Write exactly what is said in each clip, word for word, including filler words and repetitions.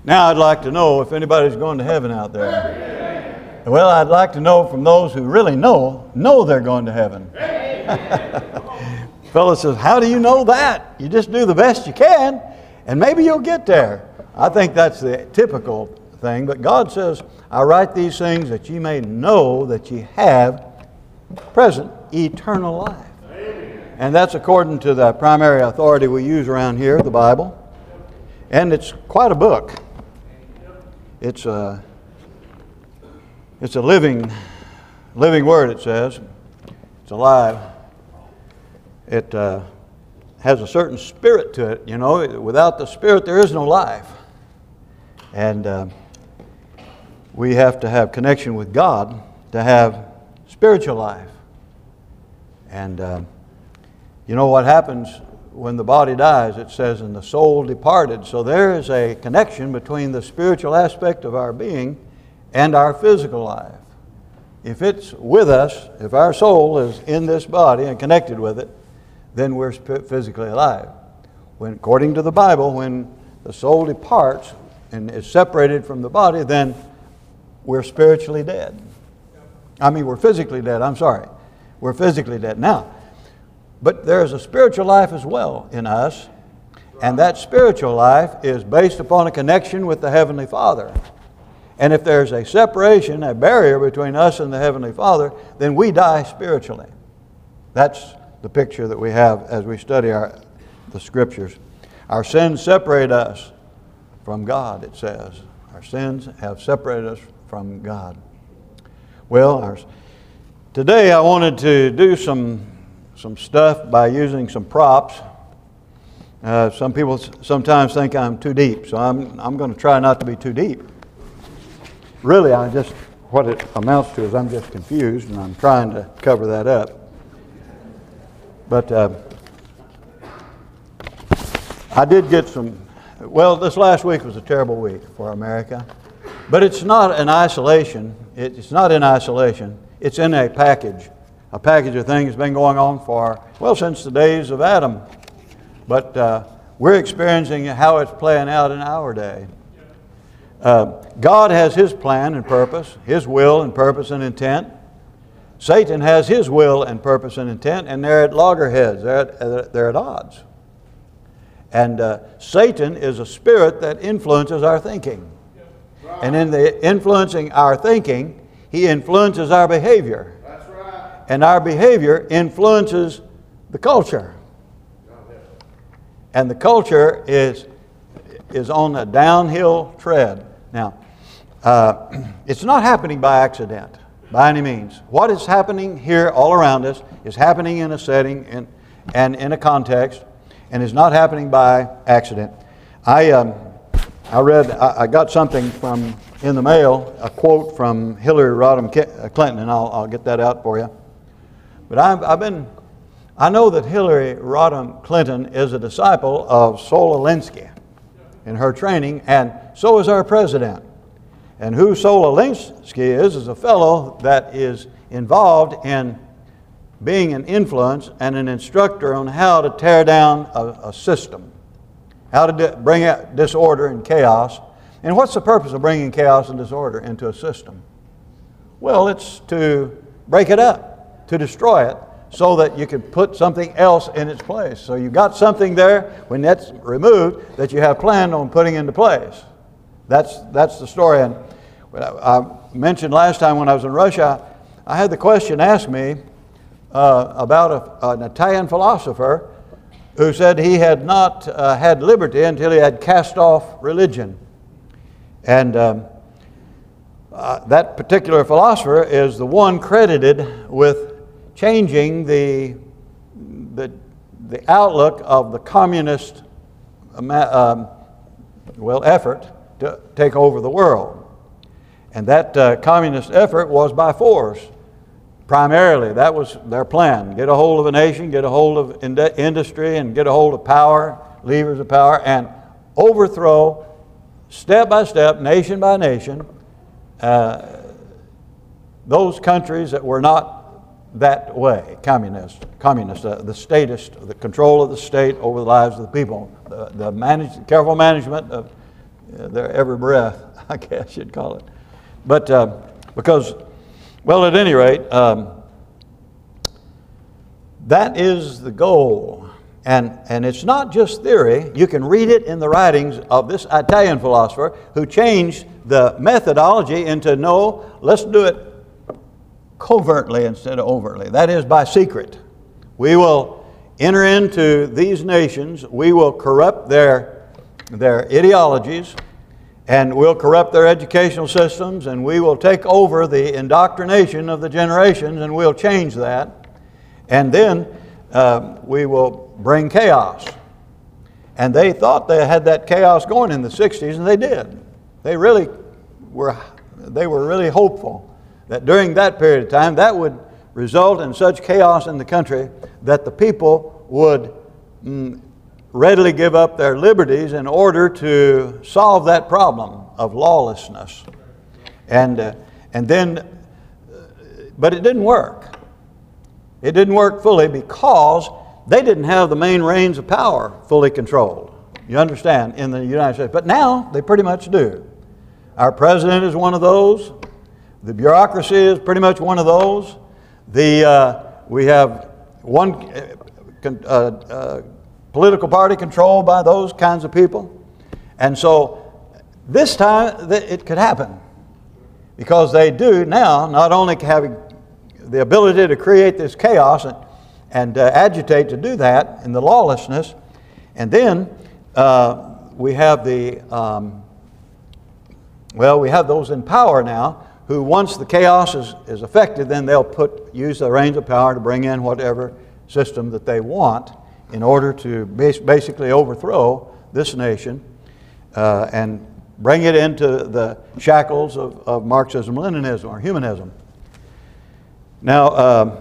Now I'd like to know if anybody's going to heaven out there. Well, I'd like to know from those who really know, know they're going to heaven. Fellow says, how do you know that? You just do the best you can, and maybe you'll get there. I think that's the typical thing, but God says, I write these things that ye may know that ye have present eternal life. And that's according to the primary authority we use around here, the Bible. And it's quite a book. It's a, it's a living, living word, it says. It's alive. It uh, has a certain spirit to it. You know, without the spirit there is no life. And uh, we have to have connection with God to have spiritual life. And uh, you know what happens when the body dies? It says, and the soul departed. So there is a connection between the spiritual aspect of our being and our physical life. If it's with us, if our soul is in this body and connected with it, then we're physically alive. When, according to the Bible, when the soul departs and is separated from the body, then we're spiritually dead. I mean, we're physically dead. I'm sorry. We're physically dead. Now, but there is a spiritual life as well in us, and that spiritual life is based upon a connection with the Heavenly Father. And if there's a separation, a barrier between us and the Heavenly Father, then we die spiritually. That's the picture that we have as we study our, the Scriptures. Our sins separate us from God, it says. Our sins have separated us from God. Well, our, today I wanted to do some, some stuff by using some props. Uh, some people sometimes think I'm too deep, so I'm, I'm going to try not to be too deep. Really, I just, what it amounts to is I'm just confused, and I'm trying to cover that up. But uh, I did get some, well, this last week was a terrible week for America. But it's not in isolation. It's not in isolation. It's in a package. A package of things that's been going on for, well, since the days of Adam. But uh, we're experiencing how it's playing out in our day. Uh, God has His plan and purpose, His will and purpose and intent. Satan has his will and purpose and intent, and they're at loggerheads. They're at, they're at odds. And uh, Satan is a spirit that influences our thinking. And in the influencing our thinking, he influences our behavior. That's right. And our behavior influences the culture. And the culture is, is on a downhill tread. Now, uh, it's not happening by accident. By any means. What is happening here all around us is happening in a setting and, and in a context, and is not happening by accident. I um, I read, I, I got something from in the mail, a quote from Hillary Rodham Clinton, and I'll, I'll get that out for you. But I've, I've been, I know that Hillary Rodham Clinton is a disciple of Saul Alinsky in her training, and so is our president. And who Saul Alinsky is, is a fellow that is involved in being an influence and an instructor on how to tear down a, a system, how to di- bring out disorder and chaos. And what's the purpose of bringing chaos and disorder into a system? Well, it's to break it up, to destroy it, so that you can put something else in its place. So you've got something there, when that's removed, that you have planned on putting into place. That's that's the story. And I mentioned last time when I was in Russia, I had the question asked me uh, about a, an Italian philosopher who said he had not uh, had liberty until he had cast off religion. And um, uh, that particular philosopher is the one credited with changing the the, the outlook of the communist um, well effort to take over the world. And that uh, communist effort was by force, primarily. That was their plan. Get a hold of a nation, get a hold of ind- industry, and get a hold of power, levers of power, and overthrow, step by step, nation by nation, uh, those countries that were not that way, communist, communist, uh, the statist, the control of the state over the lives of the people, the, the manage, careful management of uh, their every breath, I guess you'd call it. But uh, because, well, at any rate, um, that is the goal. And, and it's not just theory. You can read it in the writings of this Italian philosopher who changed the methodology into, no, let's do it covertly instead of overtly. That is, by secret. We will enter into these nations, we will corrupt their, their ideologies, and we'll corrupt their educational systems, and we will take over the indoctrination of the generations, and we'll change that. And then uh, we will bring chaos. And they thought they had that chaos going in the sixties, and they did. They really were, they were really hopeful that during that period of time that would result in such chaos in the country that the people would mm, readily give up their liberties in order to solve that problem of lawlessness. And, uh, and then, uh, but it didn't work. It didn't work fully because they didn't have the main reins of power fully controlled. You understand, in the United States. But now they pretty much do. Our president is one of those. The bureaucracy is pretty much one of those. The, uh, we have one uh, uh, political party controlled by those kinds of people. And so this time it could happen because they do now not only having the ability to create this chaos and, and uh, agitate to do that in the lawlessness, and then uh, we have the, um, well, we have those in power now who once the chaos is, is affected, then they'll put use the reins of power to bring in whatever system that they want in order to bas- basically overthrow this nation uh, and bring it into the shackles of, of Marxism, Leninism, or humanism. Now, uh,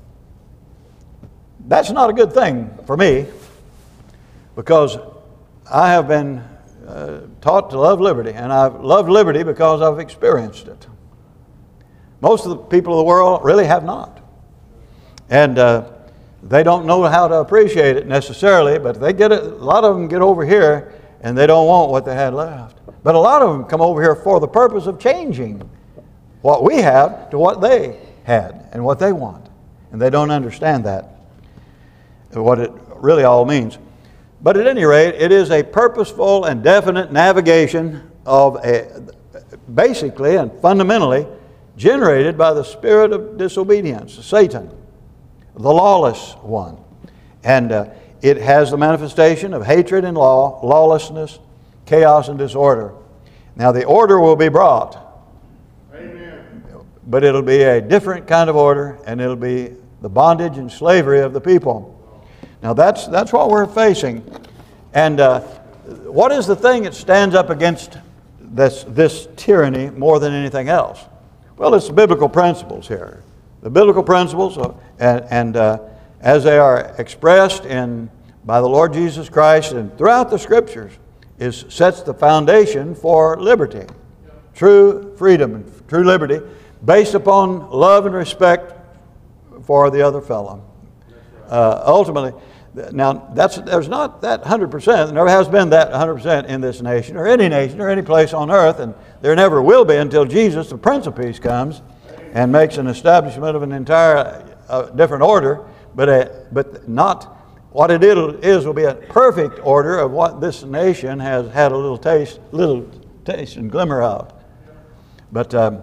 that's not a good thing for me because I have been uh, taught to love liberty, and I've loved liberty because I've experienced it. Most of the people of the world really have not. And uh, they don't know how to appreciate it necessarily, but they get it, a lot of them get over here and they don't want what they had left. But a lot of them come over here for the purpose of changing what we have to what they had and what they want. And they don't understand that, what it really all means. But at any rate, it is a purposeful and definite navigation of a, basically and fundamentally, generated by the spirit of disobedience, Satan, the lawless one. And uh, it has the manifestation of hatred and law, lawlessness, chaos and disorder. Now the order will be brought. Amen. But it'll be a different kind of order, and it'll be the bondage and slavery of the people. Now that's, that's what we're facing. And uh, what is the thing that stands up against this, this tyranny more than anything else? Well, it's the biblical principles here. The biblical principles, of, and, and uh, as they are expressed in, by the Lord Jesus Christ and throughout the Scriptures, is sets the foundation for liberty. True freedom and true liberty based upon love and respect for the other fellow. Uh, ultimately, now that's, there's not that one hundred percent, there never has been that one hundred percent in this nation or any nation or any place on earth, and there never will be until Jesus, the Prince of Peace, comes and makes an establishment of an entire uh, different order, but, a, but not what it is will be a perfect order of what this nation has had a little taste, little taste and glimmer of. But um,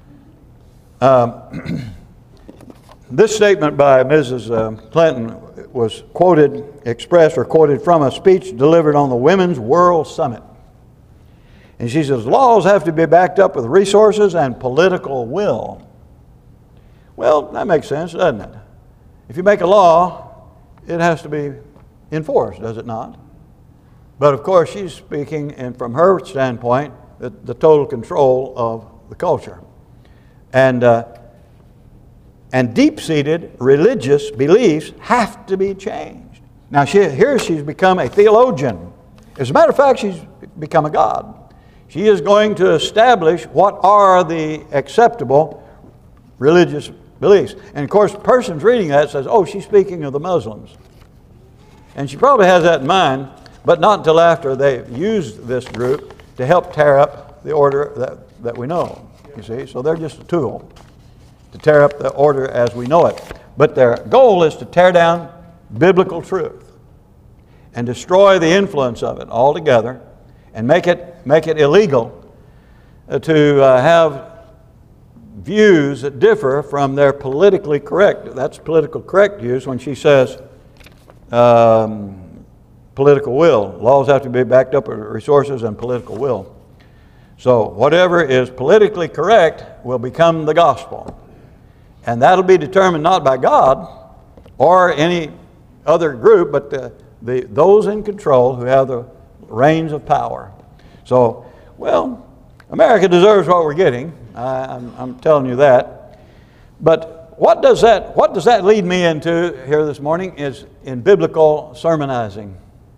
um, this statement by Missus Uh, Clinton was quoted, expressed or quoted from a speech delivered on the Women's World Summit. And she says, laws have to be backed up with resources and political will. Well, that makes sense, doesn't it? If you make a law, it has to be enforced, does it not? But of course, she's speaking, and from her standpoint, the, the total control of the culture. And uh, And deep-seated religious beliefs have to be changed. Now she, here she's become a theologian. As a matter of fact, she's become a god. She is going to establish what are the acceptable religious beliefs. And of course, the person's reading that says, oh, she's speaking of the Muslims. And she probably has that in mind, but not until after they've used this group to help tear up the order that, that we know, you see. So they're just a tool to tear up the order as we know it. But their goal is to tear down biblical truth and destroy the influence of it altogether and make it, make it illegal to uh, have views that differ from their politically correct. That's political correct views when she says um, political will. Laws have to be backed up with resources and political will. So whatever is politically correct will become the gospel. And that'll be determined not by God or any other group, but the, the, those in control who have the reins of power. So, well, America deserves what we're getting. I, I'm, I'm telling you that. But what does that, what does that lead me into here this morning is in biblical sermonizing.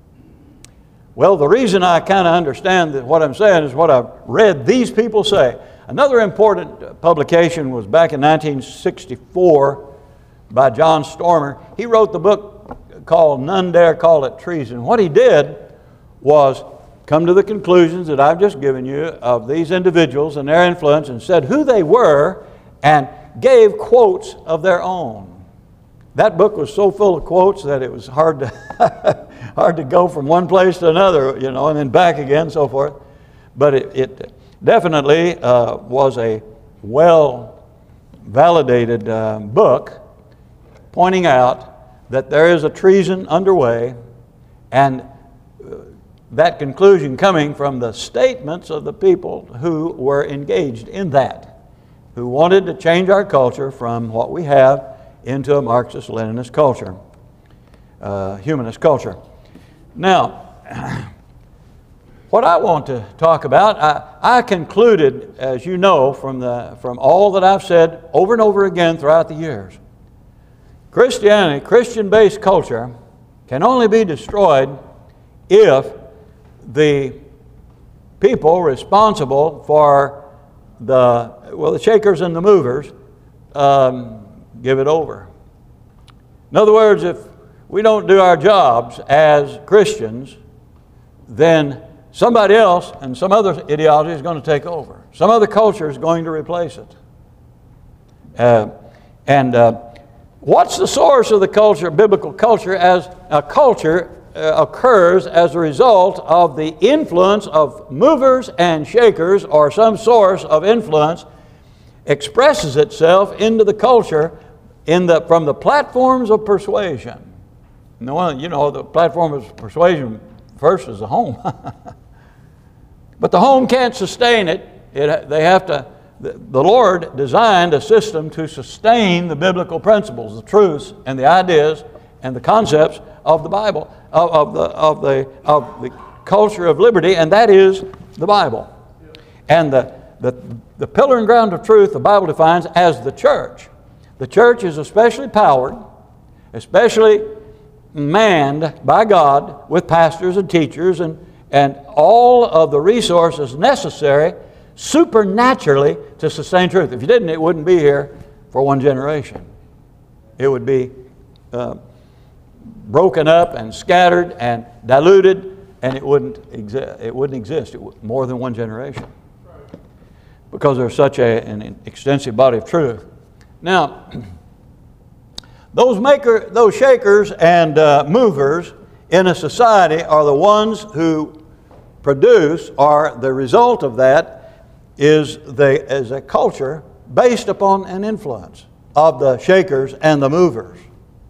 Well, the reason I kind of understand that what I'm saying is what I've read these people say. Another important publication was back in nineteen sixty-four by John Stormer. He wrote the book called None Dare Call It Treason. What he did was come to the conclusions that I've just given you of these individuals and their influence and said who they were and gave quotes of their own. That book was so full of quotes that it was hard to hard to go from one place to another, you know, and then back again, so forth. But it, it definitely uh, was a well-validated uh, book pointing out that there is a treason underway, and uh, that conclusion coming from the statements of the people who were engaged in that, who wanted to change our culture from what we have into a Marxist-Leninist culture, uh, humanist culture. Now, what I want to talk about, I, I concluded, as you know, from, the, from all that I've said over and over again throughout the years, Christianity, Christian-based culture, can only be destroyed if the people responsible for the, well, the shakers and the movers um, give it over. In other words, if we don't do our jobs as Christians, then somebody else and some other ideology is going to take over. Some other culture is going to replace it. Uh, and uh, what's the source of the culture, biblical culture? As a culture uh, occurs as a result of the influence of movers and shakers, or some source of influence expresses itself into the culture in the, from the platforms of persuasion. No, you know, the platform of persuasion first is the home. But the home can't sustain it. it they have to, the, the Lord designed a system to sustain the biblical principles, the truths and the ideas and the concepts of the Bible, of, of, the, of, the, of the culture of liberty, and that is the Bible. And the, the, the pillar and ground of truth the Bible defines as the church. The church is especially powered, especially manned by God with pastors and teachers and, and all of the resources necessary supernaturally to sustain truth. If you didn't, it wouldn't be here for one generation. It would be uh, broken up and scattered and diluted, and it wouldn't exist. It wouldn't exist it would, more than one generation, because there's such a, an extensive body of truth. Now, Those maker, those shakers and uh, movers in a society are the ones who produce, or the result of that is, the, is a culture based upon an influence of the shakers and the movers.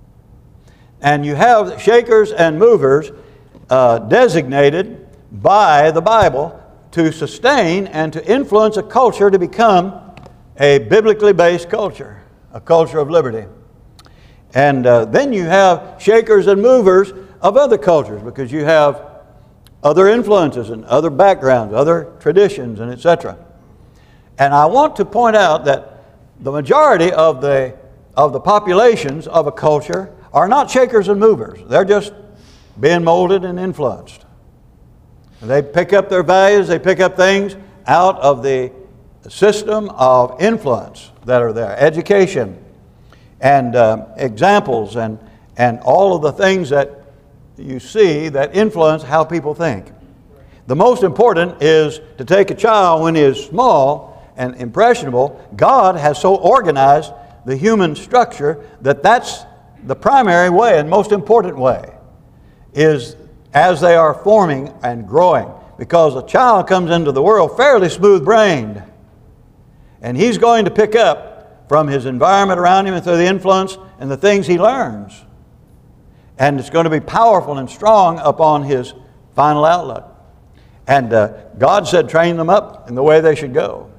And you have shakers and movers uh, designated by the Bible to sustain and to influence a culture to become a biblically based culture, a culture of liberty. And uh, then you have shakers and movers of other cultures, because you have other influences and other backgrounds, other traditions, and et cetera. And I want to point out that the majority of the, of the populations of a culture are not shakers and movers. They're just being molded and influenced. They pick up their values, they pick up things out of the system of influence that are there. Education, and uh, examples, and, and all of the things that you see that influence how people think. the most important is to take a child when he is small and impressionable. God has so organized the human structure that that's the primary way and most important way, is as they are forming and growing. Because a child comes into the world fairly smooth-brained, and he's going to pick up from his environment around him and through the influence and the things he learns. And it's going to be powerful and strong upon his final outlook. And uh, God said, train them up in the way they should go.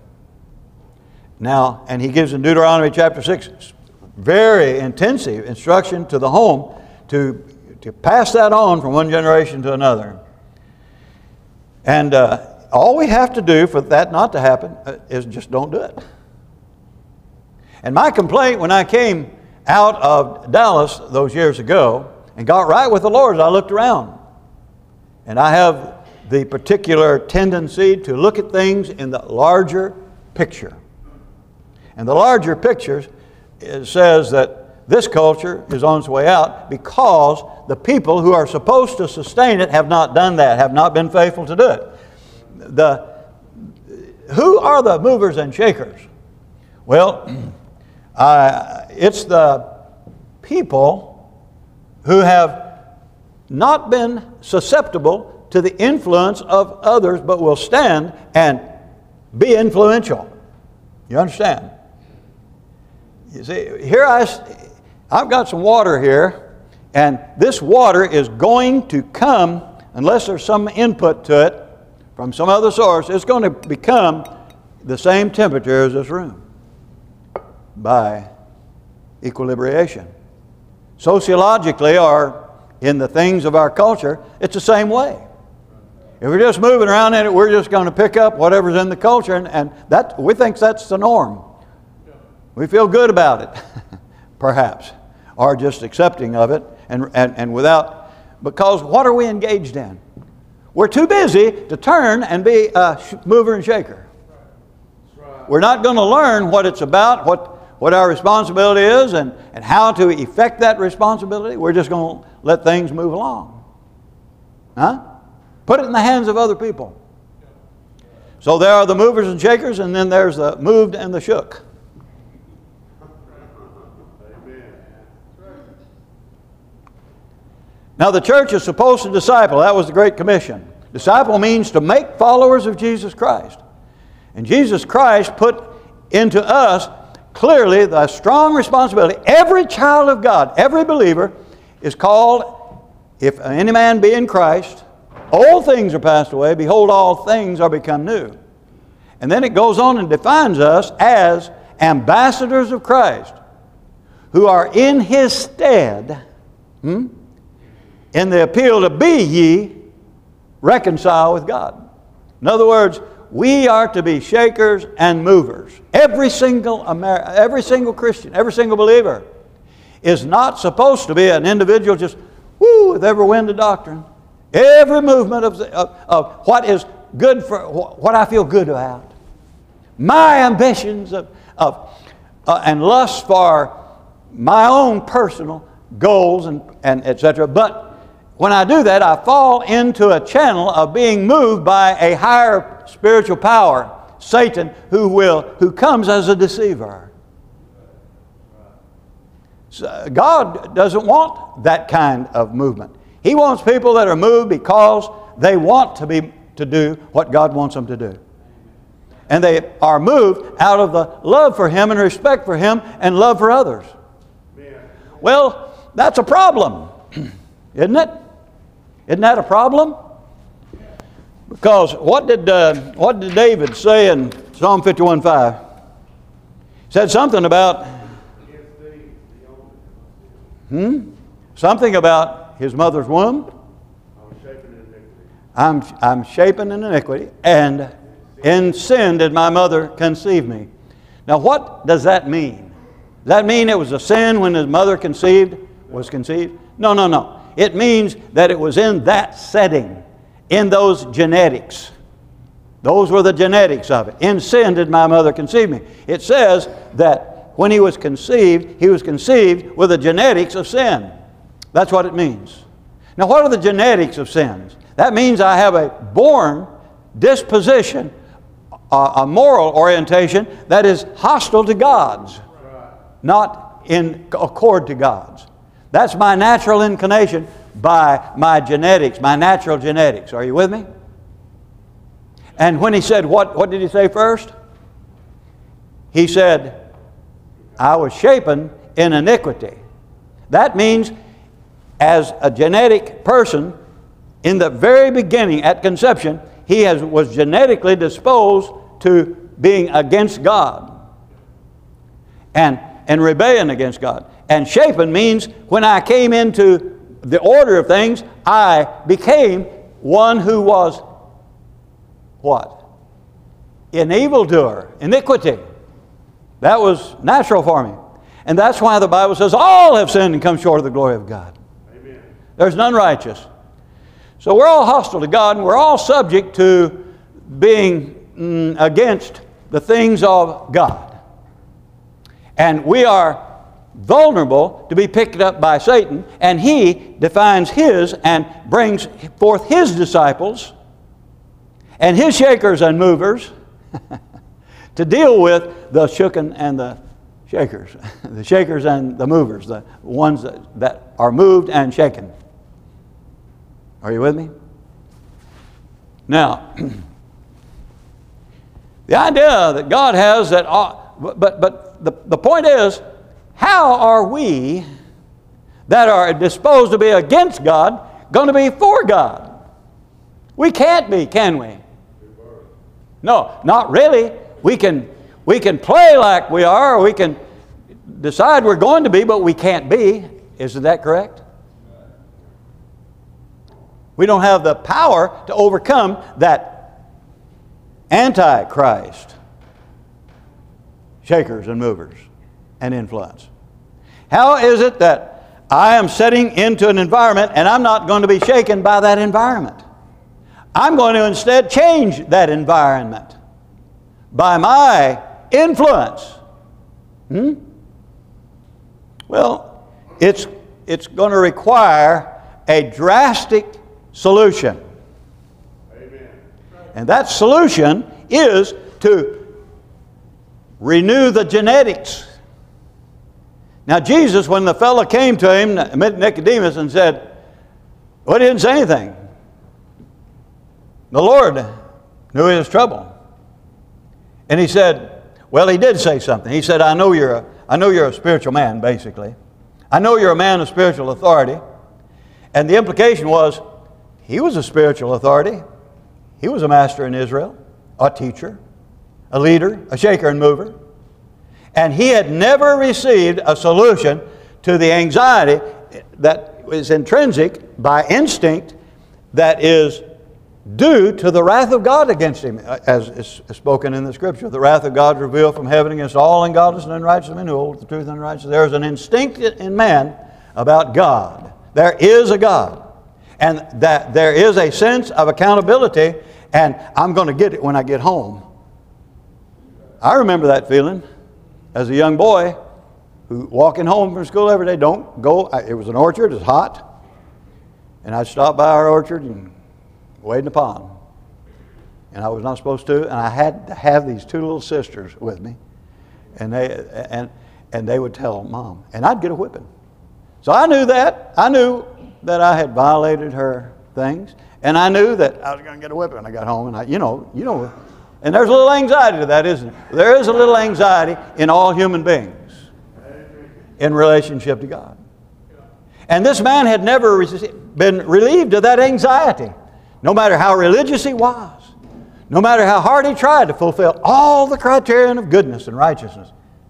Now, and He gives in Deuteronomy chapter six, very intensive instruction to the home to, to pass that on from one generation to another. And uh, all we have to do for that not to happen uh, is just don't do it. And my complaint when I came out of Dallas those years ago and got right with the Lord, I looked around. And I have the particular tendency to look at things in the larger picture. And the larger picture says that this culture is on its way out because the people who are supposed to sustain it have not done that, have not been faithful to do it. The, who are the movers and shakers? Well, uh, it's the people who have not been susceptible to the influence of others, but will stand and be influential. You understand? You see, here I, I've got some water here, and this water is going to come, unless there's some input to it from some other source, it's going to become the same temperature as this room by equilibration. Sociologically, or in the things of our culture, it's the same way. If we're just moving around in it, we're just going to pick up whatever's in the culture, and, and that we think that's the norm. We feel good about it, perhaps, or just accepting of it, and, and, and without, because what are we engaged in? We're too busy to turn and be a mover and shaker. We're not going to learn what it's about, what, what our responsibility is, and, and how to effect that responsibility. We're just going to let things move along. Huh? Put it in the hands of other people. So there are the movers and shakers, and then there's the moved and the shook. Now the church is supposed to disciple. That was the Great Commission. Disciple means to make followers of Jesus Christ. And Jesus Christ put into us clearly the strong responsibility. Every child of God, every believer is called, if any man be in Christ, old things are passed away, behold, all things are become new. And then it goes on and defines us as ambassadors of Christ, who are in His stead, hmm, in the appeal to be ye reconciled with God. In other words, we are to be shakers and movers. Every single Amer- every single Christian, every single believer is not supposed to be an individual just, woo, with every wind of doctrine. Every movement of, the, of, of what is good for, what I feel good about. My ambitions of, of uh, and lust for my own personal goals and, and et cetera. But when I do that, I fall into a channel of being moved by a higher spiritual power, Satan, who will who comes as a deceiver. So God doesn't want that kind of movement. He wants people that are moved because they want to be to do what God wants them to do. And they are moved out of the love for Him and respect for Him and love for others. Well, that's a problem, isn't it? Isn't that a problem? Because what did uh, what did David say in Psalm fifty-one five? He said something about hmm? something about his mother's womb. I'm I'm shapen in iniquity, and in sin did my mother conceive me. Now, what does that mean? Does that mean it was a sin when his mother conceived was conceived? No, no, no. It means that it was in that setting, in those genetics. Those were the genetics of it. In sin did my mother conceive me. It says that when he was conceived, he was conceived with the genetics of sin. That's what it means. Now, what are the genetics of sins? That means I have a born disposition, a, a moral orientation that is hostile to God's, not in accord to God's. That's my natural inclination by my genetics, my natural genetics. Are you with me? And when he said, what, what did he say first? He said, I was shapen in iniquity. That means as a genetic person, in the very beginning, at conception, he has, was genetically disposed to being against God and, and rebellion against God. And shapen means when I came into the order of things, I became one who was what? An evildoer, iniquity. That was natural for me. And that's why the Bible says all have sinned and come short of the glory of God. Amen. There's none righteous. So we're all hostile to God, and we're all subject to being mm, against the things of God. And we are vulnerable to be picked up by Satan, and he defines his and brings forth his disciples and his shakers and movers to deal with the shooken and the shakers, the shakers and the movers, the ones that, that are moved and shaken. Are you with me? Now, the idea that God has that, uh, but, but the, the point is, how are we that are disposed to be against God going to be for God? We can't be, can we? No, not really. We can, we can play like we are, or we can decide we're going to be, but we can't be. Isn't that correct? We don't have the power to overcome that antichrist, shakers and movers and influence. How is it that I am setting into an environment and I'm not going to be shaken by that environment? I'm going to instead change that environment by my influence. Hmm? Well, it's, it's going to require a drastic solution. Amen. And that solution is to renew the genetics. Now Jesus, when the fellow came to him, Nicodemus, and said, well, he didn't say anything. The Lord knew his trouble. And he said, well, he did say something. He said, I know you're a, I know you're a spiritual man, basically. I know you're a man of spiritual authority. And the implication was, he was a spiritual authority. He was a master in Israel, a teacher, a leader, a shaker and mover. And he had never received a solution to the anxiety that is intrinsic by instinct, that is due to the wrath of God against him, as is spoken in the Scripture. The wrath of God revealed from heaven against all ungodliness and unrighteous men who hold the truth and unrighteousness. There is an instinct in man about God. There is a God. And that there is a sense of accountability, and I'm going to get it when I get home. I remember that feeling as a young boy who walking home from school every day. Don't go, it was an orchard, it was hot, and I'd stop by our orchard and wade in the pond. And I was not supposed to, and I had to have these two little sisters with me, and they, and, and they would tell Mom, and I'd get a whipping. So I knew that. I knew that I had violated her things, and I knew that I was going to get a whipping when I got home. And I, you know, you know, and there's a little anxiety to that, isn't there? There is a little anxiety in all human beings in relationship to God. And this man had never been relieved of that anxiety, no matter how religious he was, no matter how hard he tried to fulfill all the criterion of goodness and righteousness.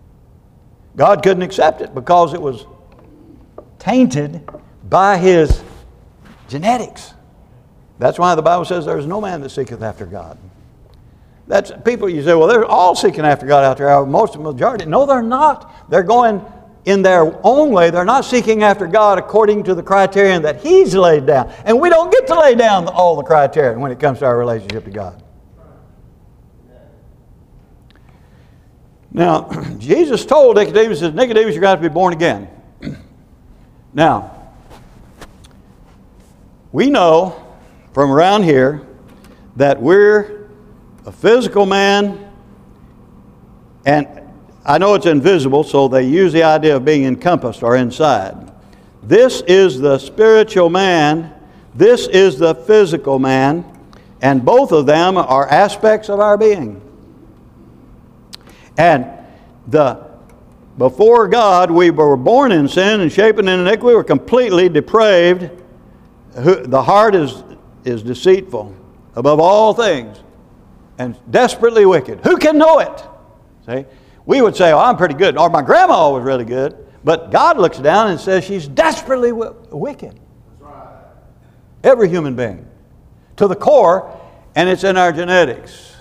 God couldn't accept it because it was tainted by his genetics. That's why the Bible says there's no man that seeketh after God. That's people, you say, well, they're all seeking after God out there. Most of the majority. No, they're not. They're going in their own way. They're not seeking after God according to the criterion that He's laid down. And we don't get to lay down all the criteria when it comes to our relationship to God. Now, Jesus told Nicodemus, says, Nicodemus, you're going to have to be born again. Now, we know from around here that we're a physical man, and I know it's invisible, so they use the idea of being encompassed or inside. This is the spiritual man, this is the physical man, and both of them are aspects of our being. And the before God, we were born in sin and shapen in iniquity. We were completely depraved. The heart is, is deceitful above all things and desperately wicked. Who can know it? See? We would say, oh, I'm pretty good. Or my grandma was really good. But God looks down and says she's desperately w- wicked. That's right. Every human being. To the core, and it's in our genetics.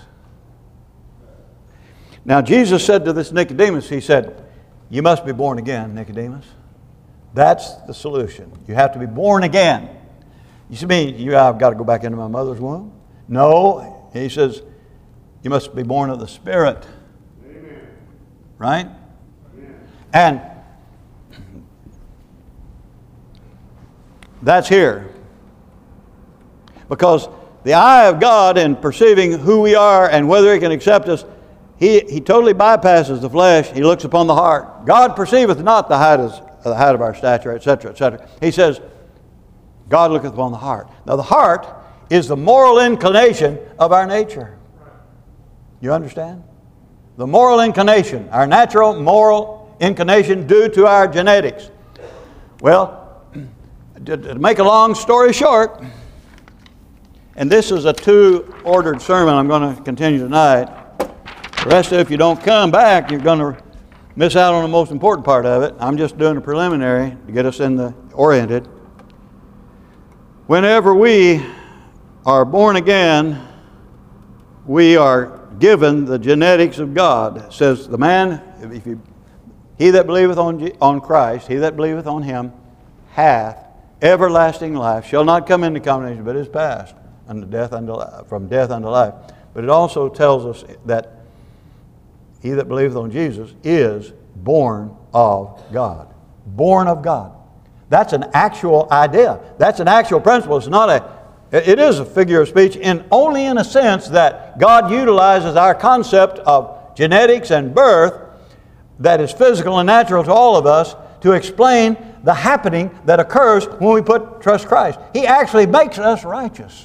Now Jesus said to this Nicodemus, he said, you must be born again, Nicodemus. That's the solution. You have to be born again. You see me, you, I've got to go back into my mother's womb? No. He says, you must be born of the Spirit. Amen. Right? Amen. And that's here. Because the eye of God in perceiving who we are and whether He can accept us, He, he totally bypasses the flesh. He looks upon the heart. God perceiveth not the height of, the height of our stature, et cetera, et cetera. He says, God looketh upon the heart. Now the heart is the moral inclination of our nature. You understand? The moral inclination, our natural moral inclination due to our genetics. Well, to make a long story short, and this is a two-ordered sermon I'm going to continue tonight. The rest of it, if you don't come back, you're going to miss out on the most important part of it. I'm just doing a preliminary to get us in the oriented. Whenever we are born again, we are given the genetics of God. It says, the man, if you, he that believeth on, on Christ, he that believeth on Him, hath everlasting life, shall not come into condemnation, but is passed unto death unto life, from death unto life. But it also tells us that he that believeth on Jesus is born of God. Born of God. That's an actual idea. That's an actual principle. It's not a, it is a figure of speech in only in a sense that God utilizes our concept of genetics and birth that is physical and natural to all of us to explain the happening that occurs when we put trust Christ. He actually makes us righteous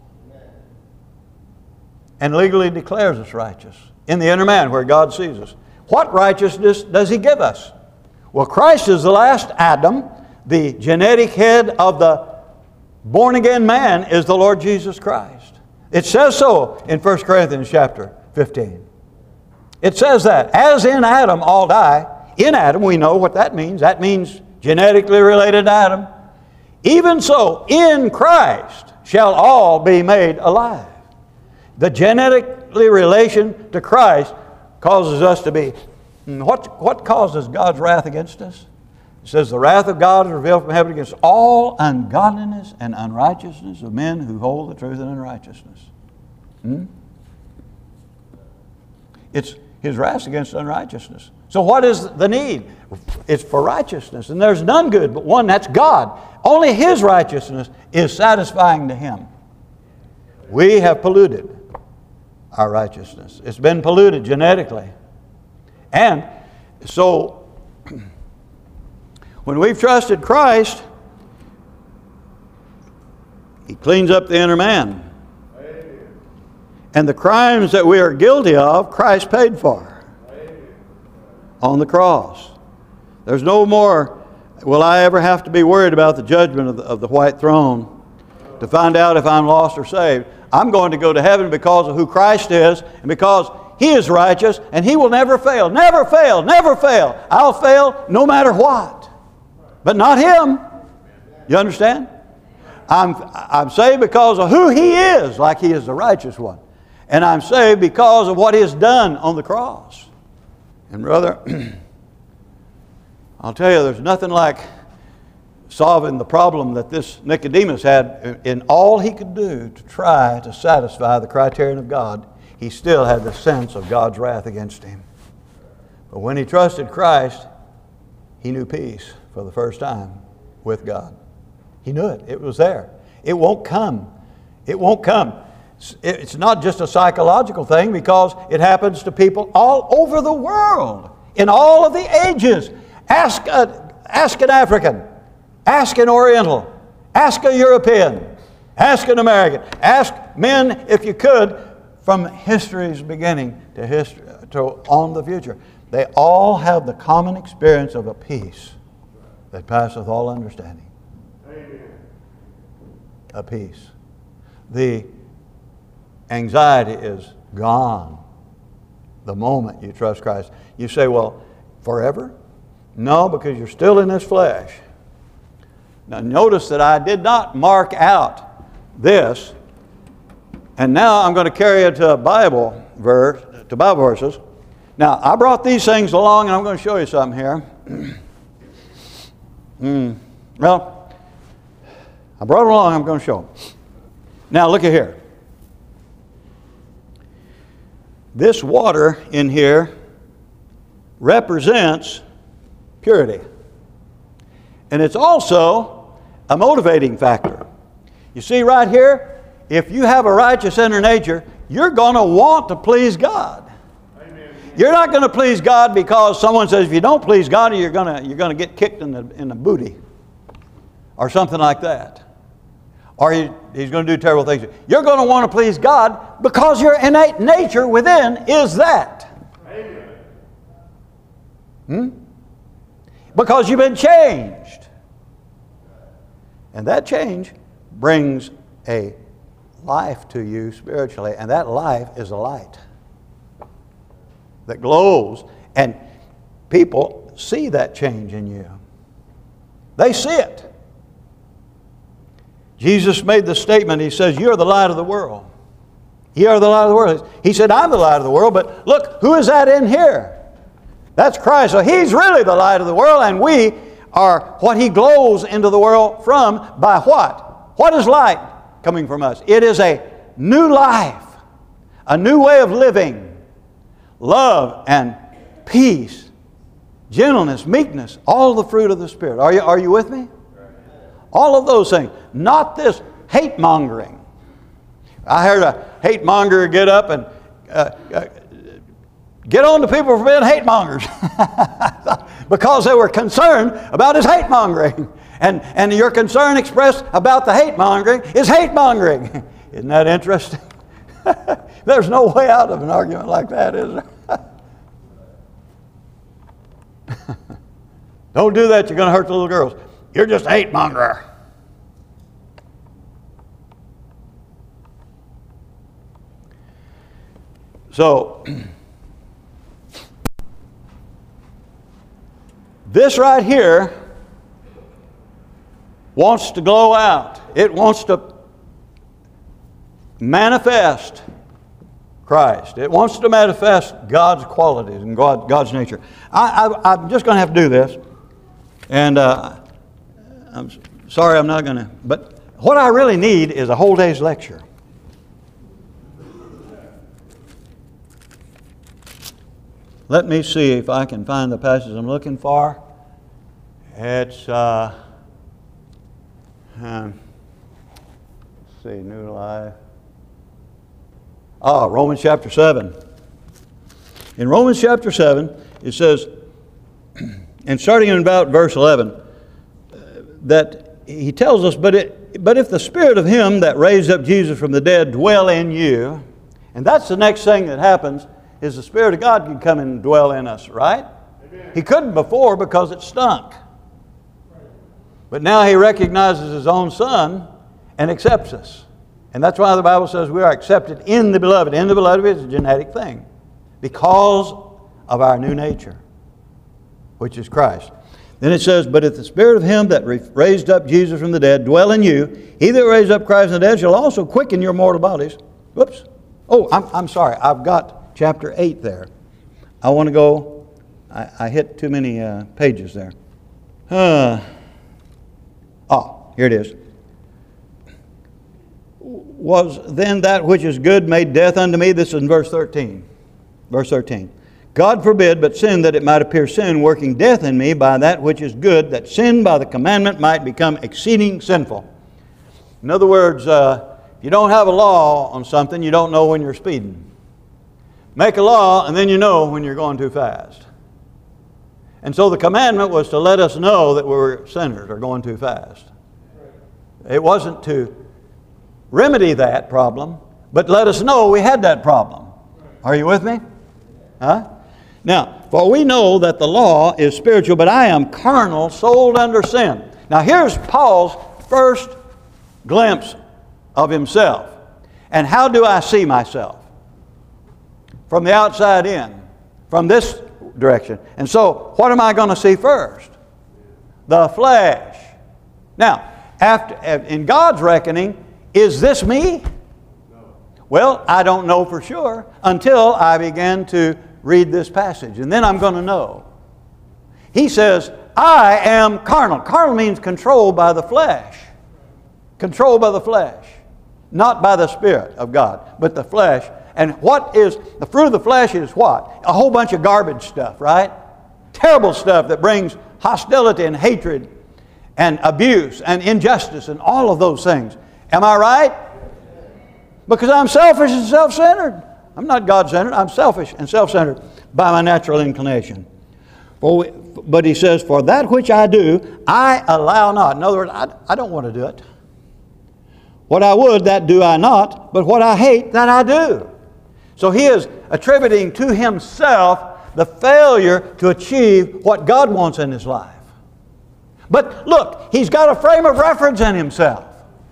and legally declares us righteous in the inner man where God sees us. What righteousness does He give us? Well, Christ is the last Adam. The genetic head of the born-again man is the Lord Jesus Christ. It says so in First Corinthians chapter fifteen. It says that, as in Adam all die, in Adam we know what that means. That means genetically related to Adam. Even so, in Christ shall all be made alive. The genetically relation to Christ causes us to be. What, what causes God's wrath against us? It says, the wrath of God is revealed from heaven against all ungodliness and unrighteousness of men who hold the truth in unrighteousness. Hmm? It's His wrath against unrighteousness. So what is the need? It's for righteousness. And there's none good but one, that's God. Only His righteousness is satisfying to Him. We have polluted our righteousness. It's been polluted genetically. And so when we've trusted Christ, He cleans up the inner man. Amen. And the crimes that we are guilty of, Christ paid for. Amen. On the cross. There's no more, will I ever have to be worried about the judgment of the, of the white throne to find out if I'm lost or saved. I'm going to go to heaven because of who Christ is and because He is righteous and He will never fail. Never fail, never fail. I'll fail no matter what. But not Him. You understand? I'm, I'm saved because of who He is, like He is the righteous one. And I'm saved because of what He has done on the cross. And brother, I'll tell you, there's nothing like solving the problem that this Nicodemus had. In all he could do to try to satisfy the criterion of God, he still had the sense of God's wrath against him. But when he trusted Christ, he knew peace for the first time with God. He knew it. It was there. It won't come It won't come. It's not just a psychological thing, because it happens to people all over the world, in all of the ages. Ask, a, ask an African, ask an Oriental, ask a European, ask an American, ask men, if you could, from history's beginning to history to on the future. They all have the common experience of a peace that passeth all understanding. Amen. A peace. The anxiety is gone the moment you trust Christ. You say, well, forever? No, because you're still in this flesh. Now notice that I did not mark out this, and now I'm going to carry it to a Bible verse, to Bible verses. Now I brought these things along, and I'm going to show you something here. mm. Well, I brought it along, I'm going to show them. Now look at here. This water in here represents purity. And it's also a motivating factor. You see right here, if you have a righteous inner nature, you're going to want to please God. Amen. You're not going to please God because someone says if you don't please God, you're going to, you're going to get kicked in the, in the booty or something like that. Or he, he's going to do terrible things. You're going to want to please God because your innate nature within is that. Amen. Hmm? Because you've been changed. And that change brings a life to you spiritually. And that life is a light that glows. And people see that change in you. They see it. Jesus made the statement, he says, you're the light of the world. You are the light of the world. He said, I'm the light of the world, but look, who is that in here? That's Christ. So He's really the light of the world, and we are what He glows into the world from by what? What is light coming from us? It is a new life, a new way of living, love and peace, gentleness, meekness, all the fruit of the Spirit. Are you, are you with me? All of those things. Not this hate mongering. I heard a hate monger get up and uh, uh, get on to people for being hate mongers because they were concerned about his hate mongering. And, and your concern expressed about the hate mongering is hate mongering. Isn't that interesting? There's no way out of an argument like that, is there? Don't do that, you're going to hurt the little girls. You're just a hate monger. So, this right here wants to glow out. It wants to manifest Christ. It wants to manifest God's qualities and God, God's nature. I, I, I'm just going to have to do this. And uh, I'm sorry I'm not going to. But what I really need is a whole day's lecture. Let me see if I can find the passage I'm looking for. It's, uh, um, let's see, New Life. Ah, Romans chapter seven. In Romans chapter seven, it says, and starting in about verse eleven, uh, that he tells us, but, it, but if the Spirit of Him that raised up Jesus from the dead dwell in you, and that's the next thing that happens, is the Spirit of God can come and dwell in us, right? Amen. He couldn't before because it stunk. Right. But now He recognizes His own Son and accepts us. And that's why the Bible says we are accepted in the Beloved. In the Beloved is a genetic thing because of our new nature, which is Christ. Then it says, but if the Spirit of Him that raised up Jesus from the dead dwell in you, He that raised up Christ from the dead shall also quicken your mortal bodies. Whoops. Oh, I'm, I'm sorry. I've got chapter eight there. I want to go, I, I hit too many uh, pages there. Uh, oh, here it is. Was then that which is good made death unto me? This is in verse thirteen. Verse thirteen. God forbid, but sin that it might appear sin, working death in me by that which is good, that sin by the commandment might become exceeding sinful. In other words, uh, If you don't have a law on something, you don't know when you're speeding. Make a law and then you know when you're going too fast. And so the commandment was to let us know that we were sinners or going too fast. It wasn't to remedy that problem, but let us know we had that problem. Are you with me? Huh? Now, for we know that the law is spiritual, but I am carnal, sold under sin. Now here's Paul's first glimpse of himself. And how do I see myself? From the outside in, from this direction. And so, what am I going to see first? The flesh. Now, after, in God's reckoning, is this me? No. Well, I don't know for sure until I begin to read this passage. And then I'm going to know. He says, I am carnal. Carnal means controlled by the flesh. Controlled by the flesh. Not by the Spirit of God, but the flesh. And what is, the fruit of the flesh is what? A whole bunch of garbage stuff, right? Terrible stuff that brings hostility and hatred and abuse and injustice and all of those things. Am I right? Because I'm selfish and self-centered. I'm not God-centered. I'm selfish and self-centered by my natural inclination. But he says, for that which I do, I allow not. In other words, I, I don't want to do it. What I would, that do I not, but what I hate, that I do. So he is attributing to himself the failure to achieve what God wants in his life. But look, he's got a frame of reference in himself,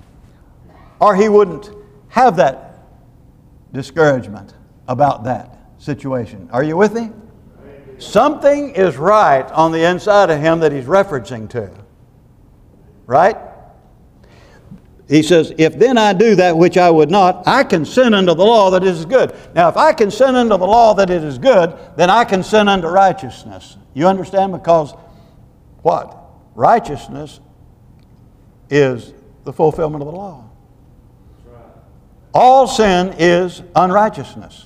or he wouldn't have that discouragement about that situation. Are you with me? Something is right on the inside of him that he's referencing to. Right? He says, if then I do that which I would not, I can sin unto the law that it is good. Now, if I can sin unto the law that it is good, then I can sin unto righteousness. You understand? Because what? Righteousness is the fulfillment of the law. All sin is unrighteousness.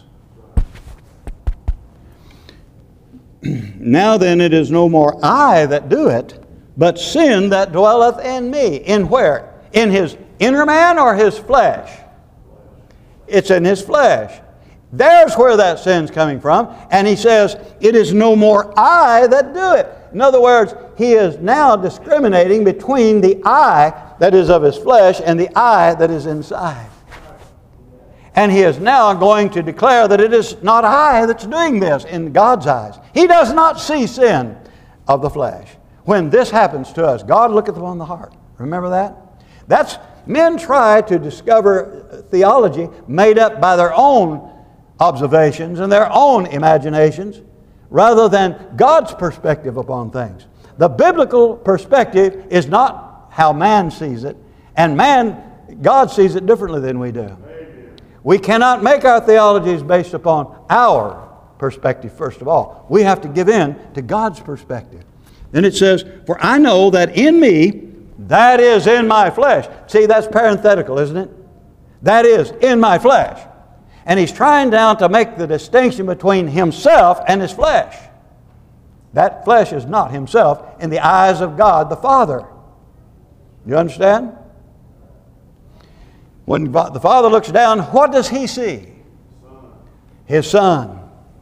Now then, it is no more I that do it, but sin that dwelleth in me. In where? In his inner man or his flesh? It's in his flesh. There's where that sin's coming from. And he says, it is no more I that do it. In other words, he is now discriminating between the I that is of his flesh and the I that is inside. And he is now going to declare that it is not I that's doing this in God's eyes. He does not see sin of the flesh. When this happens to us, God looketh upon the heart. Remember that? That's, men try to discover theology made up by their own observations and their own imaginations rather than God's perspective upon things. The biblical perspective is not how man sees it, and man, God sees it differently than we do. We cannot make our theologies based upon our perspective, first of all. We have to give in to God's perspective. Then it says, for I know that in me, that is in my flesh. See, that's parenthetical, isn't it? That is in my flesh. And he's trying now to make the distinction between himself and his flesh. That flesh is not himself in the eyes of God the Father. You understand? When the Father looks down, what does he see? Son. His Son.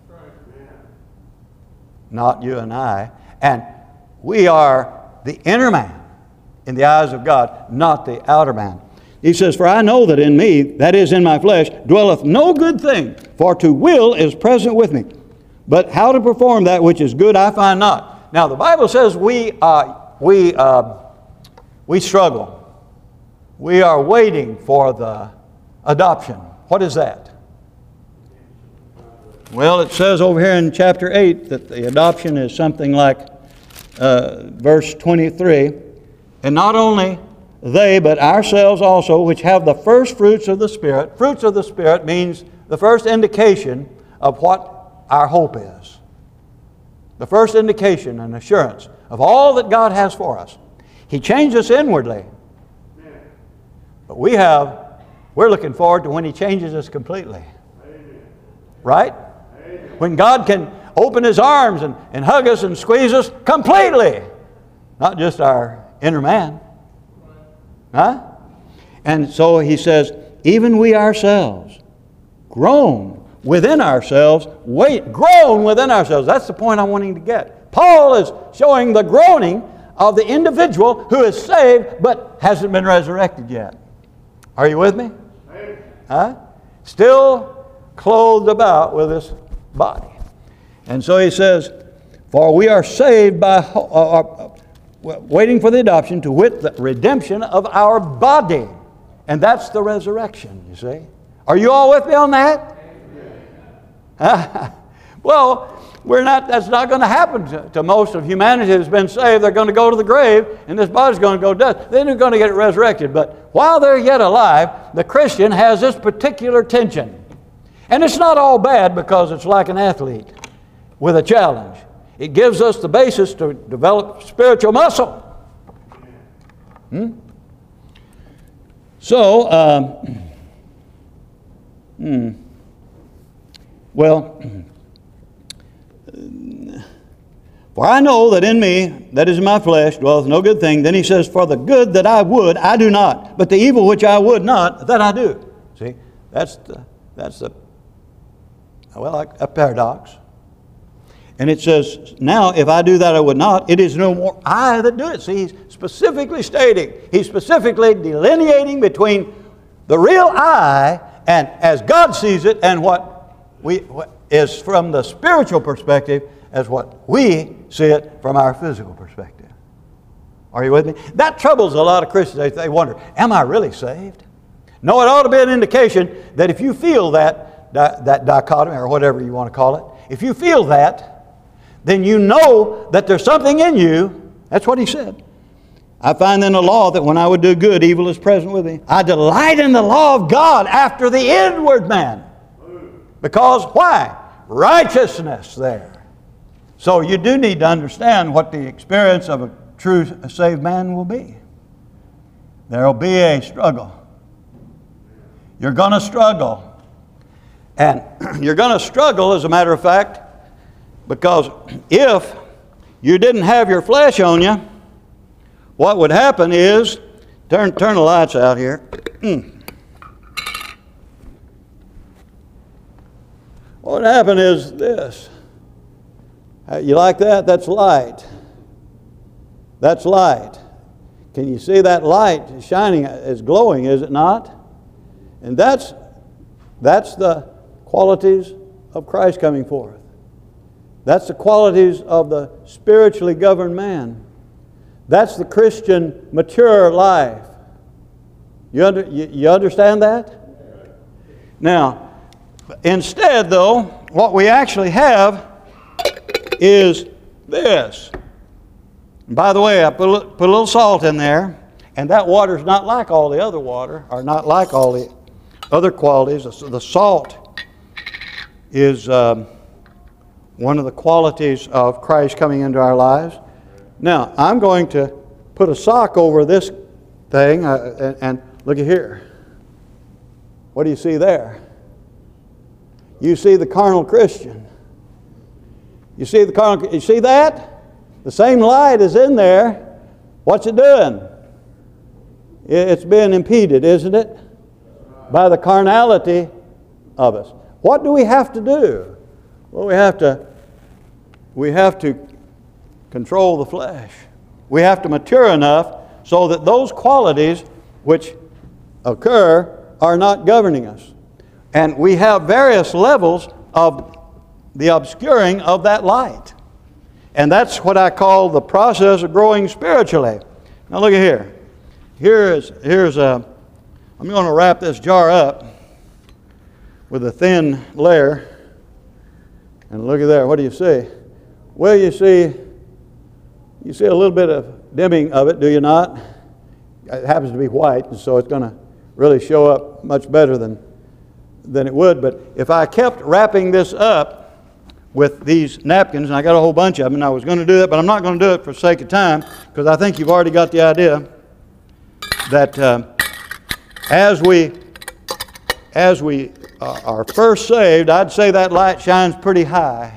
Not you and I. And we are the inner man in the eyes of God, not the outer man. He says, for I know that in me, that is in my flesh, dwelleth no good thing, for to will is present with me. But how to perform that which is good I find not. Now the Bible says we, uh, we, uh, we struggle. We are waiting for the adoption. What is that? Well, it says over here in chapter eight that the adoption is something like uh, verse twenty-three. And not only they, but ourselves also, which have the first fruits of the Spirit. Fruits of the Spirit means the first indication of what our hope is. The first indication and assurance of all that God has for us. He changed us inwardly. But we have, we're looking forward to when He changes us completely. Amen. Right? Amen. When God can open His arms and, and hug us and squeeze us completely. Not just our inner man. Huh? And so He says, even we ourselves groan within ourselves, wait, groan within ourselves. That's the point I'm wanting to get. Paul is showing the groaning of the individual who is saved but hasn't been resurrected yet. Are you with me? Huh? Still clothed about with this body. And so he says, for we are saved by uh, uh, waiting for the adoption, to wit, the redemption of our body. And that's the resurrection, you see. Are you all with me on that? Well, we're not, that's not going to happen to, to most of humanity who's been saved. They're going to go to the grave, and this body's going to go dead. Then they're going to get it resurrected. But while they're yet alive, the Christian has this particular tension. And it's not all bad, because it's like an athlete with a challenge. It gives us the basis to develop spiritual muscle. Hmm? So, um, hmm, well, for I know that in me, that is in my flesh, dwelleth no good thing. Then he says, for the good that I would, I do not, but the evil which I would not, that I do. See, that's the, that's the, well, a paradox. And it says, now if I do that I would not, it is no more I that do it. See, he's specifically stating, he's specifically delineating between the real I, and as God sees it, and what we what is from the spiritual perspective as what we see it from our physical perspective. Are you with me? That troubles a lot of Christians. They, they wonder, am I really saved? No, it ought to be an indication that if you feel that, that, that dichotomy, or whatever you want to call it, if you feel that, then you know that there's something in you. That's what he said. I find in the law that when I would do good, evil is present with me. I delight in the law of God after the inward man. Because why? Righteousness there. So you do need to understand what the experience of a true saved man will be. There will be a struggle. You're going to struggle. And you're going to struggle, as a matter of fact, because if you didn't have your flesh on you, what would happen is, turn, turn the lights out here. What would happen is this. You like that? That's light. That's light. Can you see that light shining? It's glowing, is it not? And that's, that's the qualities of Christ coming forth. That's the qualities of the spiritually governed man. That's the Christian mature life. You, under, you, you understand that? Now, instead though, what we actually have is this. And by the way, I put a, put a little salt in there, and that water is not like all the other water, or not like all the other qualities. The salt is um, one of the qualities of Christ coming into our lives. Now, I'm going to put a sock over this thing, uh, and, and look at here. What do you see there? You see the carnal Christian. You see the carnal, you see that? The same light is in there. What's it doing? It's being impeded, isn't it? By the carnality of us. What do we have to do? Well, we have to we have to control the flesh. We have to mature enough so that those qualities which occur are not governing us. And we have various levels of the obscuring of that light. And that's what I call the process of growing spiritually. Now look at here. Here is, here's a, I'm going to wrap this jar up with a thin layer. And look at there, what do you see? Well, you see, you see a little bit of dimming of it, do you not? It happens to be white, and so it's going to really show up much better than, than it would. But if I kept wrapping this up with these napkins, and I got a whole bunch of them, and I was going to do that, but I'm not going to do it for sake of time, because I think you've already got the idea that uh, as we, as we uh, are first saved, I'd say that light shines pretty high.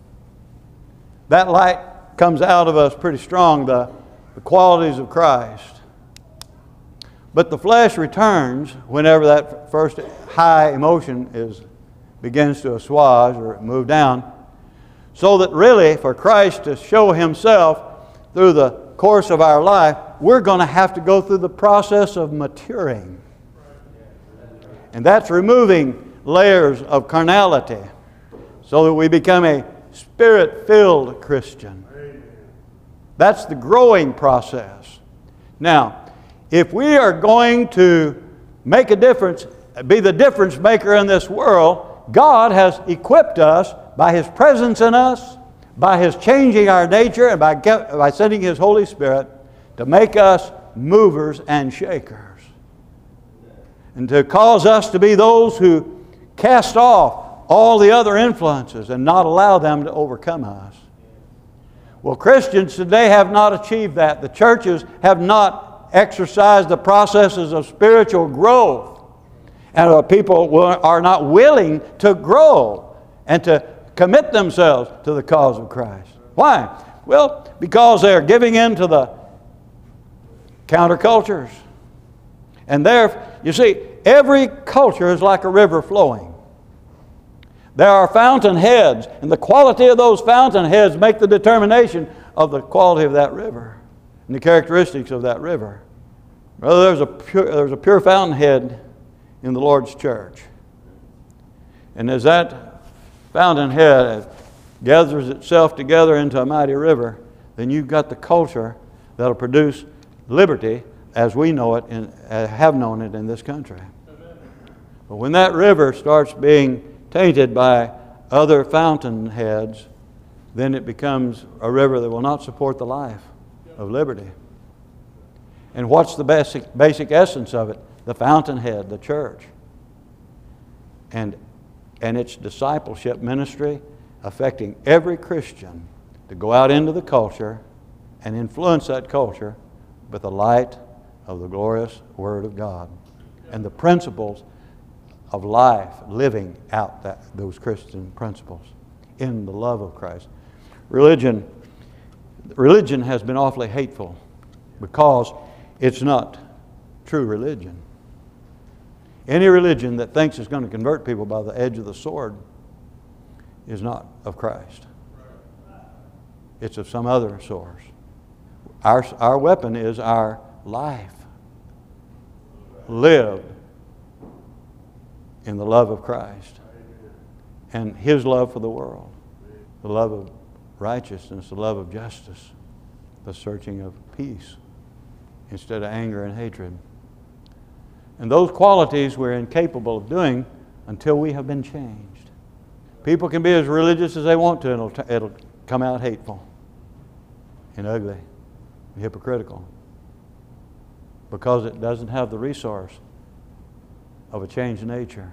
That light comes out of us pretty strong, the, the qualities of Christ. But the flesh returns whenever that first high emotion is begins to assuage or move down. So that really, for Christ to show Himself through the course of our life, we're going to have to go through the process of maturing. And that's removing layers of carnality so that we become a Spirit-filled Christian. That's the growing process. Now, if we are going to make a difference, be the difference maker in this world, God has equipped us by His presence in us, by His changing our nature, and by, by sending His Holy Spirit to make us movers and shakers. And to cause us to be those who cast off all the other influences and not allow them to overcome us. Well, Christians today have not achieved that. The churches have not exercised the processes of spiritual growth. And people are not willing to grow and to commit themselves to the cause of Christ. Why? Well, because they're giving in to the countercultures. And there, you see, every culture is like a river flowing. There are fountain heads, and the quality of those fountain heads make the determination of the quality of that river and the characteristics of that river. Brother, there's a pure, there's a pure fountainhead in the Lord's church. And as that fountainhead gathers itself together into a mighty river, then you've got the culture that'll produce liberty as we know it and have known it in this country. But when that river starts being tainted by other fountainheads, then it becomes a river that will not support the life of liberty. And what's the basic, basic essence of it? The fountainhead, the church. And, and its discipleship ministry affecting every Christian to go out into the culture and influence that culture with the light of the glorious Word of God and the principles of life, living out that, those Christian principles in the love of Christ. Religion, religion has been awfully hateful because it's not true religion. Any religion that thinks it's going to convert people by the edge of the sword is not of Christ. It's of some other source. Our, our weapon is our life, lived in the love of Christ and His love for the world, the love of righteousness, the love of justice, the searching of peace instead of anger and hatred. And those qualities we're incapable of doing until we have been changed. People can be as religious as they want to, and it'll, t- it'll come out hateful and ugly and hypocritical because it doesn't have the resource of a changed nature,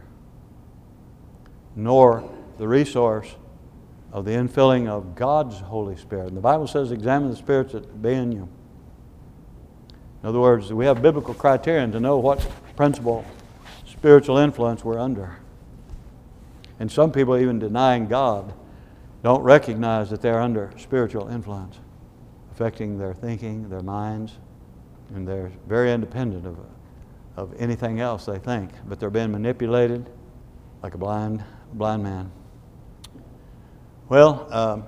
nor the resource of the infilling of God's Holy Spirit. And the Bible says, examine the spirits that be in you. In other words, we have biblical criterion to know what principal spiritual influence we're under. And some people, even denying God, don't recognize that they're under spiritual influence, affecting their thinking, their minds, and they're very independent of of anything else they think, but they're being manipulated like a blind blind man. Well, um,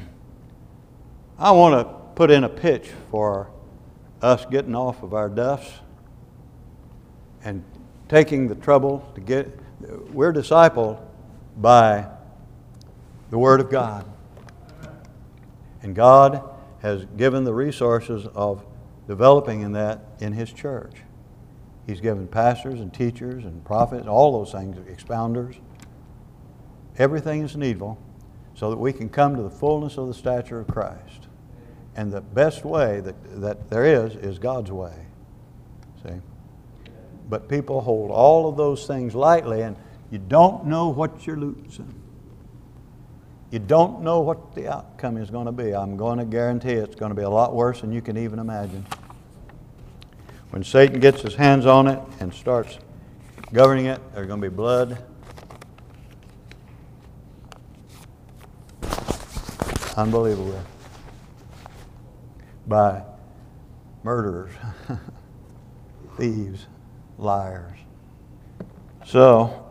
I want to put in a pitch for us getting off of our duffs and taking the trouble to get. We're discipled by the Word of God, and God has given the resources of developing in that in His church. He's given pastors and teachers and prophets, all those things, expounders. Everything is needful so that we can come to the fullness of the stature of Christ. And the best way that, that there is is God's way. See? But people hold all of those things lightly, and you don't know what you're losing. You don't know what the outcome is going to be. I'm going to guarantee it's going to be a lot worse than you can even imagine. When Satan gets his hands on it and starts governing it, there's going to be blood. Unbelievable. By murderers. thieves, liars. So,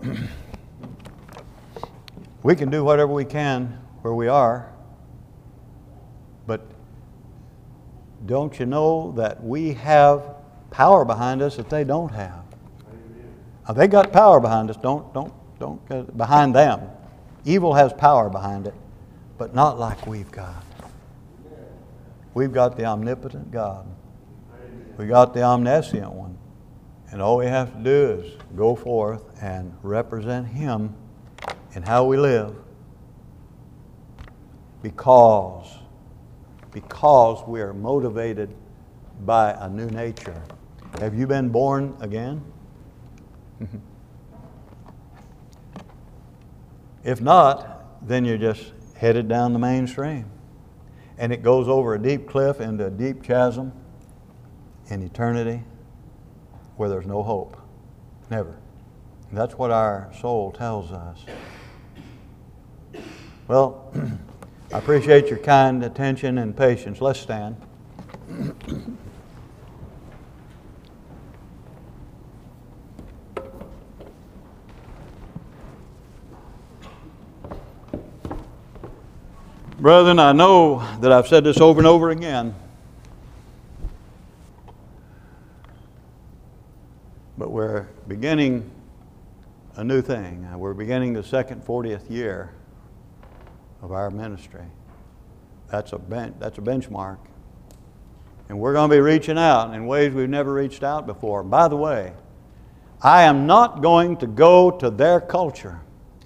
we can do whatever we can where we are, but don't you know that we have power behind us that they don't have? Now, they got power behind us. Don't, don't, don't get behind them. Evil has power behind it, but not like we've got. We've got the omnipotent God. We got the omniscient one. And all we have to do is go forth and represent Him in how we live, because, because we are motivated by a new nature. Have you been born again? If not, then you're just headed down the mainstream. And it goes over a deep cliff into a deep chasm in eternity where there's no hope. Never. And that's what our soul tells us. Well, I appreciate your kind attention and patience. Let's stand. Brethren, I know that I've said this over and over again, but we're beginning a new thing. We're beginning the second fortieth year of our ministry. That's a ben- that's a benchmark. And we're going to be reaching out in ways we've never reached out before. By the way, I am not going to go to their culture.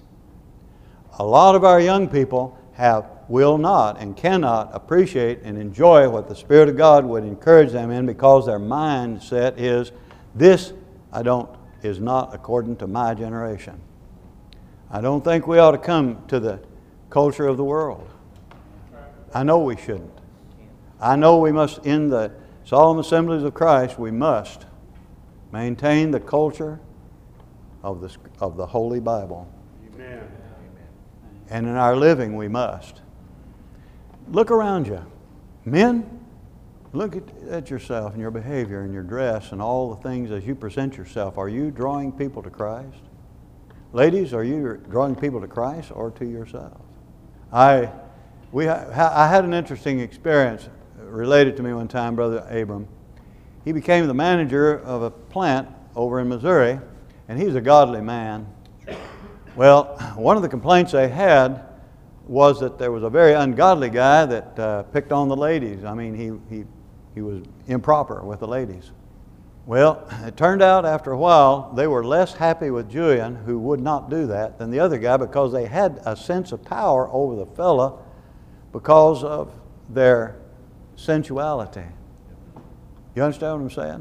A lot of our young people have will not and cannot appreciate and enjoy what the Spirit of God would encourage them in, because their mindset is, this I don't is not according to my generation. I don't think we ought to come to the culture of the world. I know we shouldn't. I know we must, in the solemn assemblies of Christ, we must maintain the culture of the, of the Holy Bible. Amen. And in our living we must. Look around you. Men, look at, at yourself and your behavior and your dress and all the things as you present yourself. Are you drawing people to Christ? Ladies, are you drawing people to Christ or to yourself? I, we, ha, I had an interesting experience related to me one time, Brother Abram. He became the manager of a plant over in Missouri, and he's a godly man. Well, one of the complaints they had was that there was a very ungodly guy that uh, picked on the ladies. I mean, he, he, he was improper with the ladies. Well, it turned out after a while they were less happy with Julian, who would not do that, than the other guy, because they had a sense of power over the fella because of their sensuality. You understand what I'm saying?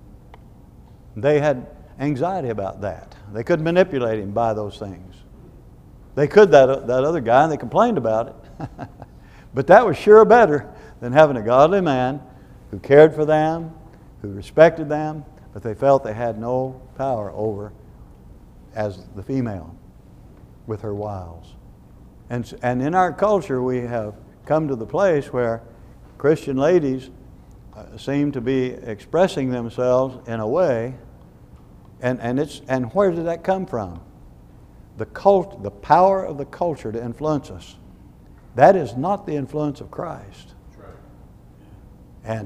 They had anxiety about that. They couldn't manipulate him by those things. They could that, that other guy, and they complained about it. But that was sure better than having a godly man who cared for them, who respected them, but they felt they had no power over as the female with her wiles. And, and in our culture we have come to the place where Christian ladies uh, seem to be expressing themselves in a way, and, and, it's, and where did that come from? The cult, the power of the culture to influence us. That is not the influence of Christ. That's right. And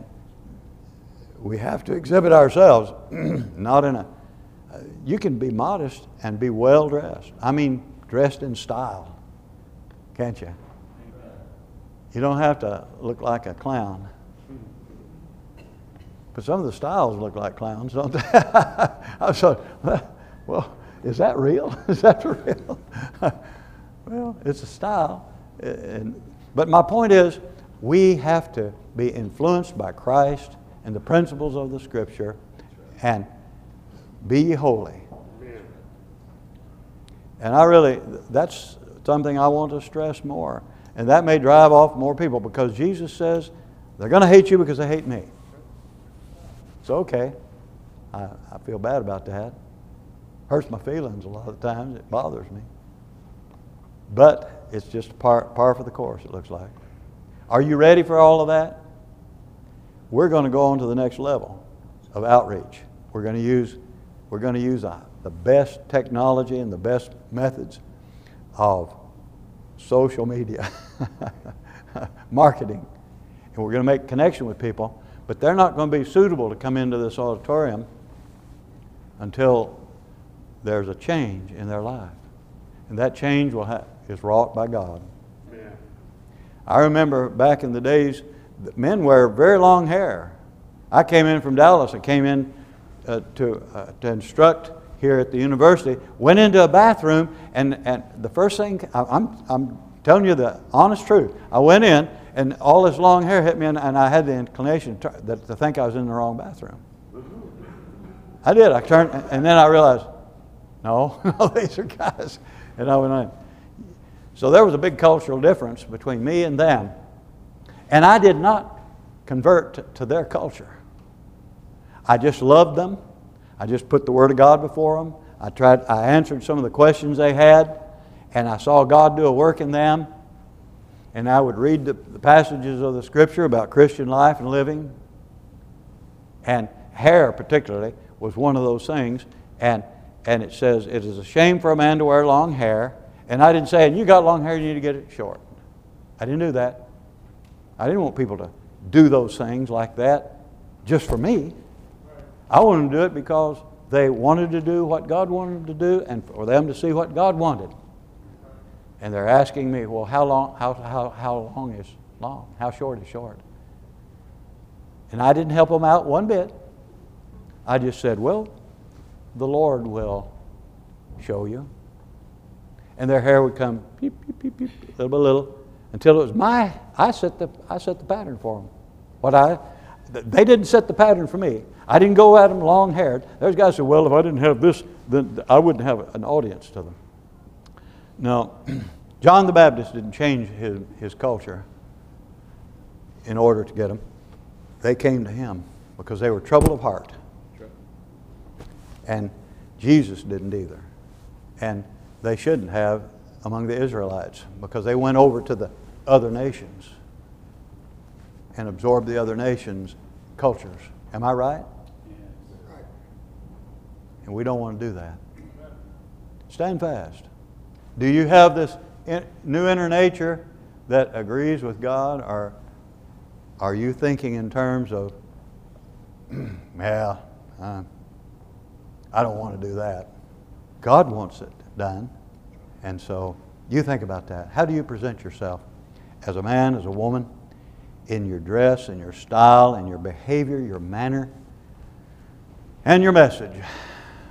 we have to exhibit ourselves, not in a, uh, you can be modest and be well dressed. I mean, dressed in style, can't you? You don't have to look like a clown. But some of the styles look like clowns, don't they? I thought, well, is that real? Is that real? Well, it's a style. And, but my point is, we have to be influenced by Christ and the principles of the Scripture, and be ye holy. And I really, that's something I want to stress more. And that may drive off more people, because Jesus says they're going to hate you because they hate me. It's okay. I, I feel bad about that. Hurts my feelings a lot of the times. It bothers me. But it's just par, par for the course, it looks like. Are you ready for all of that? We're going to go on to the next level of outreach. we're going to use we're going to use uh, the best technology and the best methods of social media, marketing, and we're going to make connection with people. But they're not going to be suitable to come into this auditorium until there's a change in their life, and that change will ha- is wrought by God. Amen. I remember back in the days, men wear very long hair. I came in from Dallas. I came in uh, to uh, to instruct here at the university. Went into a bathroom, and, and the first thing I, I'm I'm telling you the honest truth. I went in, and all this long hair hit me, and, and I had the inclination to, that, to think I was in the wrong bathroom. I did. I turned, and then I realized, no, no, these are guys, and I went in. So there was a big cultural difference between me and them, and I did not convert to, to their culture. I just loved them. I just put the Word of God before them. I tried. I answered some of the questions they had, and I saw God do a work in them. And I would read the, the passages of the Scripture about Christian life and living. And hair, particularly, was one of those things. And and it says it is a shame for a man to wear long hair. And I didn't say, and you got long hair, you need to get it short. I didn't do that. I didn't want people to do those things like that just for me. I wanted them to do it because they wanted to do what God wanted them to do, and for them to see what God wanted. And they're asking me, well, how long, how, how, how long is long? How short is short? And I didn't help them out one bit. I just said, well, the Lord will show you. And their hair would come peep, peep, peep, peep, little by little, until it was my, I set the, I set the pattern for them. What I, they didn't set the pattern for me. I didn't go at them long-haired. There's guys who said, well, if I didn't have this, then I wouldn't have an audience to them. No, John the Baptist didn't change his, his culture in order to get them. They came to him because they were troubled of heart. And Jesus didn't either. And they shouldn't have among the Israelites, because they went over to the other nations and absorbed the other nations' cultures. Am I right? Yes. And we don't want to do that. Stand fast. Do you have this new inner nature that agrees with God, or are you thinking in terms of, yeah, uh, I don't want to do that? God wants it done. And so you think about that. How do you present yourself as a man, as a woman, in your dress, in your style, in your behavior, your manner, and your message?